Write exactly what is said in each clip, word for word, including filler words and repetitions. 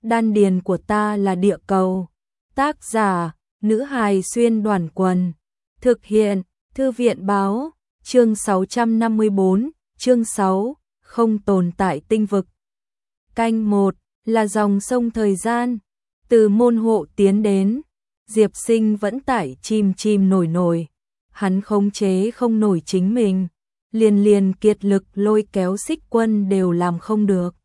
đan điền của ta là địa cầu. Tác giả, nữ hài xuyên đoàn quần. Thực hiện, thư viện báo, chương sáu trăm năm mươi tư, chương sáu, không tồn tại tinh vực. Canh một, là dòng sông thời gian. Từ môn hộ tiến đến, Diệp Sinh vẫn tải chìm chìm nổi nổi. Hắn khống chế không nổi chính mình, liền liền kiệt lực lôi kéo Xích Quân đều làm không được.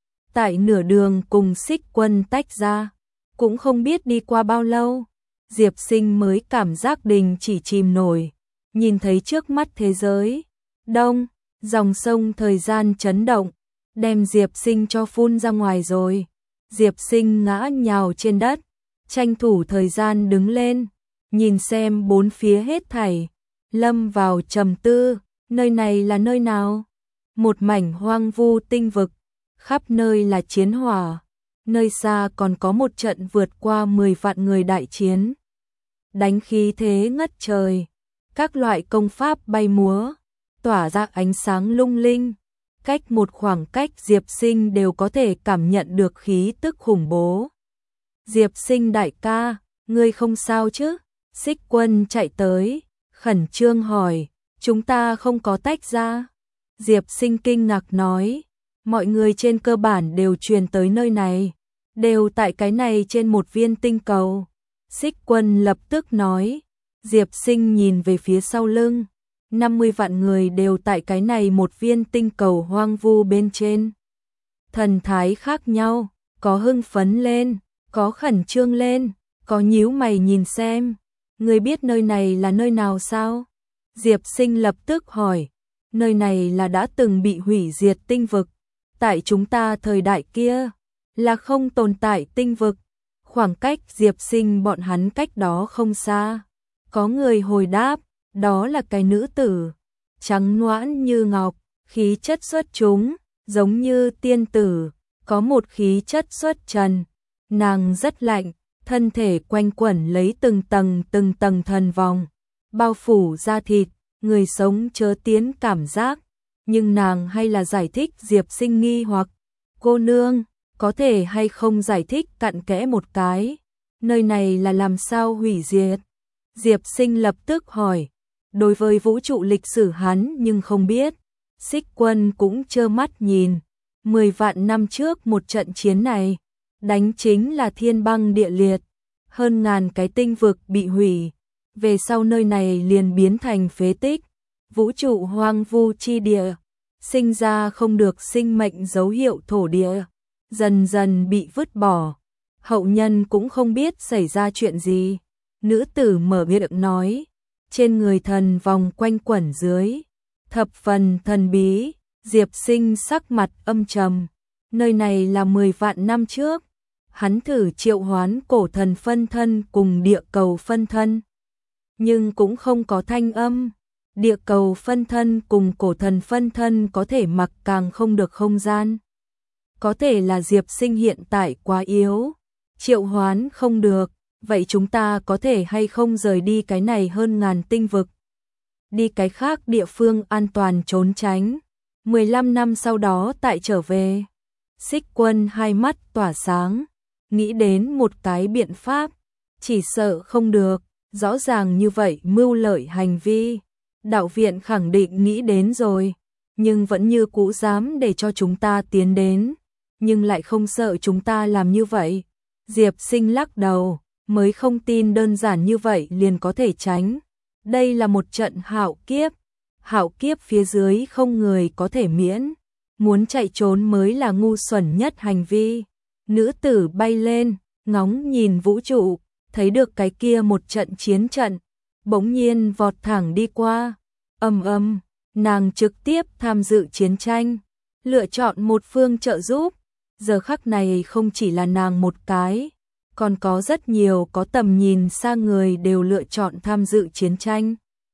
Tại nửa đường cùng Xích Quân tách ra, cũng không biết đi qua bao lâu, Diệp Sinh mới cảm giác đình chỉ chìm nổi, nhìn thấy trước mắt thế giới. Đông, dòng sông thời gian chấn động, đem Diệp Sinh cho phun ra ngoài rồi. Diệp Sinh ngã nhào trên đất, tranh thủ thời gian đứng lên, nhìn xem bốn phía hết thảy, lâm vào trầm tư, nơi này là nơi nào? Một mảnh hoang vu tinh vực, khắp nơi là chiến hỏa, nơi xa còn có một trận vượt qua mười vạn người đại chiến. Đánh khí thế ngất trời, các loại công pháp bay múa, tỏa ra ánh sáng lung linh, cách một khoảng cách Diệp Sinh đều có thể cảm nhận được khí tức khủng bố. Diệp Sinh đại ca, ngươi không sao chứ? Xích Quân chạy tới, khẩn trương hỏi, chúng ta không có tách ra. Diệp Sinh kinh ngạc nói, mọi người trên cơ bản đều truyền tới nơi này, đều tại cái này trên một viên tinh cầu. Xích Quân lập tức nói, Diệp Sinh nhìn về phía sau lưng, năm mươi vạn người đều tại cái này một viên tinh cầu hoang vu bên trên. Thần thái khác nhau, có hưng phấn lên, có khẩn trương lên, có nhíu mày nhìn xem, người biết nơi này là nơi nào sao? Diệp Sinh lập tức hỏi, nơi này là đã từng bị hủy diệt tinh vực, tại chúng ta thời đại kia, là không tồn tại tinh vực. Khoảng cách Diệp Sinh bọn hắn cách đó không xa. Có người hồi đáp, đó là cái nữ tử, trắng nõn như ngọc, khí chất xuất chúng, giống như tiên tử, có một khí chất xuất trần. Nàng rất lạnh, thân thể quanh quẩn lấy từng tầng từng tầng thần vòng, bao phủ da thịt, người sống chớ tiến cảm giác. Nhưng nàng hay là giải thích Diệp Sinh nghi hoặc, cô nương, có thể hay không giải thích cặn kẽ một cái, nơi này là làm sao hủy diệt? Diệp Sinh lập tức hỏi, đối với vũ trụ lịch sử hắn nhưng không biết. Xích Quân cũng trơ mắt nhìn, mười vạn năm trước một trận chiến này, đánh chính là thiên băng địa liệt, hơn ngàn cái tinh vực bị hủy, về sau nơi này liền biến thành phế tích, vũ trụ hoang vu chi địa, sinh ra không được sinh mệnh dấu hiệu thổ địa, dần dần bị vứt bỏ, hậu nhân cũng không biết xảy ra chuyện gì. Nữ tử mở miệng nói, trên người thần vòng quanh quẩn dưới, thập phần thần bí. Diệp Sinh sắc mặt âm trầm, nơi này là mười vạn năm trước, hắn thử triệu hoán cổ thần phân thân cùng địa cầu phân thân, nhưng cũng không có thanh âm. Địa cầu phân thân cùng cổ thần phân thân có thể mặc càng không được không gian. Có thể là Diệp Sinh hiện tại quá yếu, triệu hoán không được, vậy chúng ta có thể hay không rời đi cái này hơn ngàn tinh vực, đi cái khác địa phương an toàn trốn tránh, mười lăm năm sau đó tại trở về. Xích Quân hai mắt tỏa sáng, nghĩ đến một cái biện pháp, chỉ sợ không được, rõ ràng như vậy mưu lợi hành vi, đạo viện khẳng định nghĩ đến rồi, nhưng vẫn như cũ dám để cho chúng ta tiến đến, nhưng lại không sợ chúng ta làm như vậy. Diệp Sinh lắc đầu, mới không tin đơn giản như vậy liền có thể tránh. Đây là một trận hạo kiếp, hạo kiếp phía dưới không người có thể miễn, muốn chạy trốn mới là ngu xuẩn nhất hành vi. Nữ tử bay lên, ngóng nhìn vũ trụ, thấy được cái kia một trận chiến trận, bỗng nhiên vọt thẳng đi qua. Ầm ầm, nàng trực tiếp tham dự chiến tranh, lựa chọn một phương trợ giúp. Giờ khắc này không chỉ là nàng một cái, còn có rất nhiều có tầm nhìn xa người đều lựa chọn tham dự chiến tranh,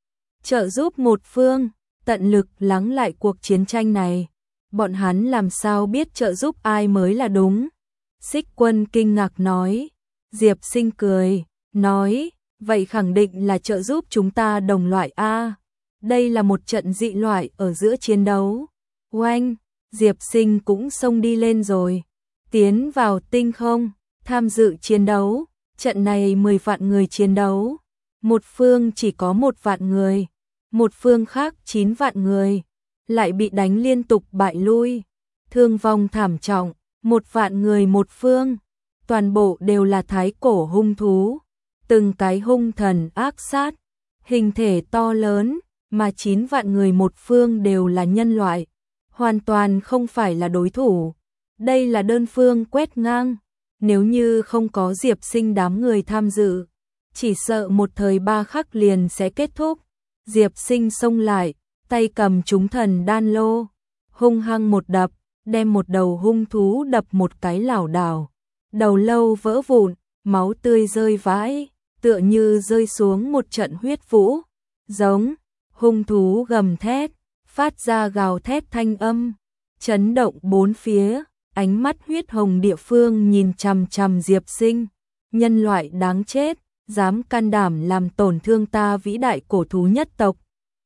trợ giúp một phương, tận lực lắng lại cuộc chiến tranh này. Bọn hắn làm sao biết trợ giúp ai mới là đúng? Xích Quân kinh ngạc nói. Diệp Sinh cười, nói, vậy khẳng định là trợ giúp chúng ta đồng loại a. Đây là một trận dị loại ở giữa chiến đấu. Oanh, Diệp Sinh cũng xông đi lên rồi. tiến vào tinh không, tham dự chiến đấu. Trận này mười vạn người chiến đấu, một phương chỉ có một vạn người, một phương khác chín vạn người, lại bị đánh liên tục bại lui, thương vong thảm trọng, một vạn người một phương, toàn bộ đều là thái cổ hung thú, từng cái hung thần ác sát, hình thể to lớn, mà chín vạn người một phương đều là nhân loại, hoàn toàn không phải là đối thủ. Đây là đơn phương quét ngang, nếu như không có Diệp Sinh đám người tham dự, chỉ sợ một thời ba khắc liền sẽ kết thúc. Diệp Sinh xông lại, tay cầm chúng thần đan lô, hung hăng một đập, đem một đầu hung thú đập một cái lảo đảo, đầu lâu vỡ vụn, máu tươi rơi vãi, tựa như rơi xuống một trận huyết vũ. Giống, hung thú gầm thét, phát ra gào thét thanh âm, chấn động bốn phía, ánh mắt huyết hồng địa phương nhìn chằm chằm Diệp Sinh, nhân loại đáng chết, dám can đảm làm tổn thương ta vĩ đại cổ thú nhất tộc.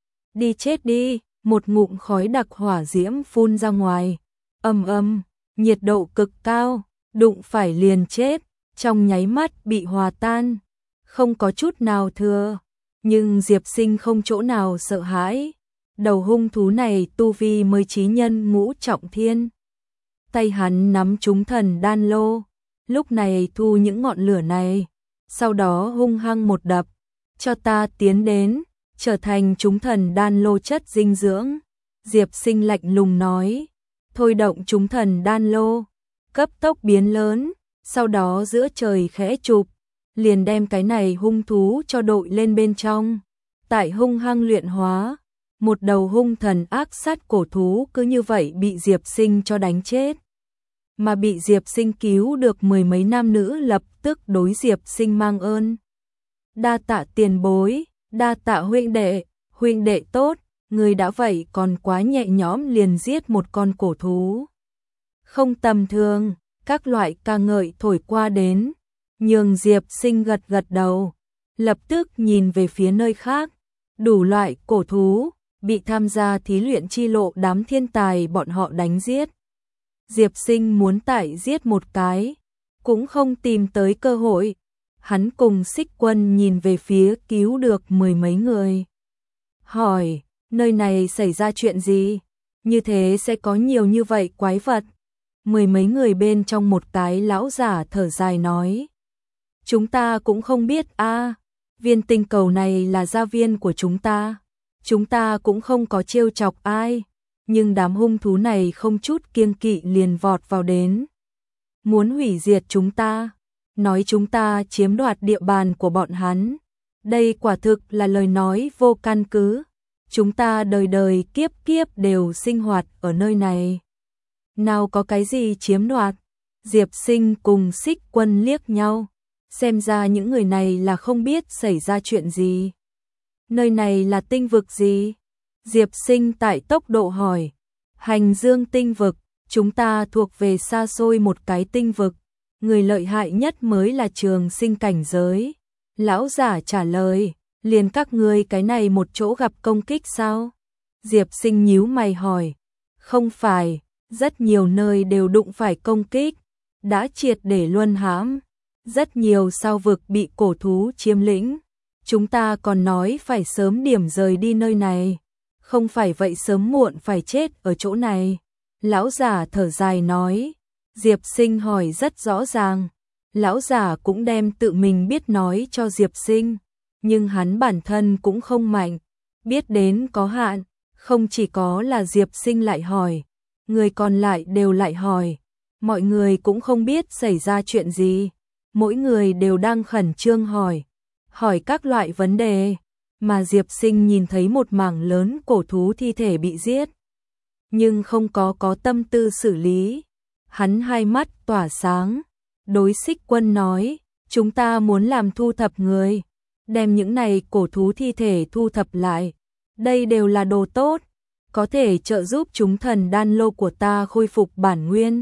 Đi chết đi, một ngụm khói đặc hỏa diễm phun ra ngoài, ầm ầm, nhiệt độ cực cao, đụng phải liền chết, trong nháy mắt bị hòa tan, không có chút nào thừa. Nhưng Diệp Sinh không chỗ nào sợ hãi, đầu hung thú này tu vi mới chí nhân ngũ trọng thiên. Tay hắn nắm chúng thần đan lô, lúc này thu những ngọn lửa này, sau đó hung hăng một đập, cho ta tiến đến, trở thành chúng thần đan lô chất dinh dưỡng. Diệp Sinh lạnh lùng nói, thôi động chúng thần đan lô, cấp tốc biến lớn, sau đó giữa trời khẽ chụp, liền đem cái này hung thú cho đội lên bên trong. Tại hung hăng luyện hóa, một đầu hung thần ác sát cổ thú cứ như vậy bị Diệp Sinh cho đánh chết. Mà bị Diệp Sinh cứu được mười mấy nam nữ lập tức đối Diệp Sinh mang ơn. Đa tạ tiền bối, đa tạ huynh đệ, huynh đệ tốt, người đã vậy còn quá nhẹ nhõm liền giết một con cổ thú. Không tầm thường, các loại ca ngợi thổi qua đến, nhường Diệp Sinh gật gật đầu, lập tức nhìn về phía nơi khác, đủ loại cổ thú, bị tham gia thí luyện chi lộ đám thiên tài bọn họ đánh giết. Diệp Sinh muốn tại giết một cái, cũng không tìm tới cơ hội. Hắn cùng Xích Quân nhìn về phía cứu được mười mấy người. Hỏi, nơi này xảy ra chuyện gì? Như thế sẽ có nhiều như vậy quái vật. Mười mấy người bên trong một cái lão giả thở dài nói. Chúng ta cũng không biết a, viên tinh cầu này là gia viên của chúng ta. Chúng ta cũng không có trêu chọc ai. Nhưng đám hung thú này không chút kiêng kỵ liền vọt vào đến. Muốn hủy diệt chúng ta. Nói chúng ta chiếm đoạt địa bàn của bọn hắn. Đây quả thực là lời nói vô căn cứ. Chúng ta đời đời kiếp kiếp đều sinh hoạt ở nơi này. Nào có cái gì chiếm đoạt? Diệp Sinh cùng Xích Quân liếc nhau. Xem ra những người này là không biết xảy ra chuyện gì. Nơi này là tinh vực gì? Diệp Sinh tại tốc độ hỏi. Hành Dương tinh vực, chúng ta thuộc về xa xôi một cái tinh vực. Người lợi hại nhất mới là Trường Sinh cảnh giới. Lão giả trả lời, liền các ngươi cái này một chỗ gặp công kích sao? Diệp Sinh nhíu mày hỏi, không phải, rất nhiều nơi đều đụng phải công kích, đã triệt để luân hãm, rất nhiều sao vực bị cổ thú chiếm lĩnh. Chúng ta còn nói phải sớm điểm rời đi nơi này, không phải vậy sớm muộn phải chết ở chỗ này. Lão giả thở dài nói. Diệp Sinh hỏi rất rõ ràng, lão giả cũng đem tự mình biết nói cho Diệp Sinh, nhưng hắn bản thân cũng không mạnh, biết đến có hạn, không chỉ có là Diệp Sinh lại hỏi, người còn lại đều lại hỏi, mọi người cũng không biết xảy ra chuyện gì, mỗi người đều đang khẩn trương hỏi, hỏi các loại vấn đề, mà Diệp Sinh nhìn thấy một mảng lớn cổ thú thi thể bị giết, nhưng không có có tâm tư xử lý. Hắn hai mắt tỏa sáng, đối Xích Quân nói, chúng ta muốn làm thu thập người, đem những này cổ thú thi thể thu thập lại, đây đều là đồ tốt, có thể trợ giúp chúng thần đan lô của ta khôi phục bản nguyên.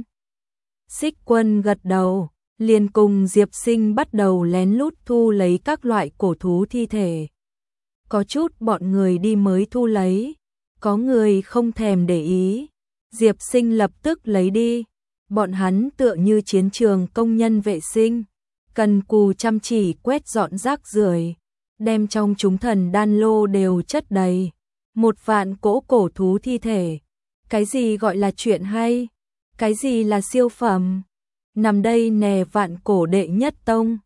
Xích Quân gật đầu, liền cùng Diệp Sinh bắt đầu lén lút thu lấy các loại cổ thú thi thể. Có chút bọn người đi mới thu lấy, có người không thèm để ý, Diệp Sinh lập tức lấy đi. Bọn hắn tựa như chiến trường công nhân vệ sinh, cần cù chăm chỉ quét dọn rác rưởi, đem trong chúng thần đan lô đều chất đầy. Một vạn cỗ cổ thú thi thể. Cái gì gọi là chuyện hay? Cái gì là siêu phẩm? Nằm đây nè vạn cổ đệ nhất tông.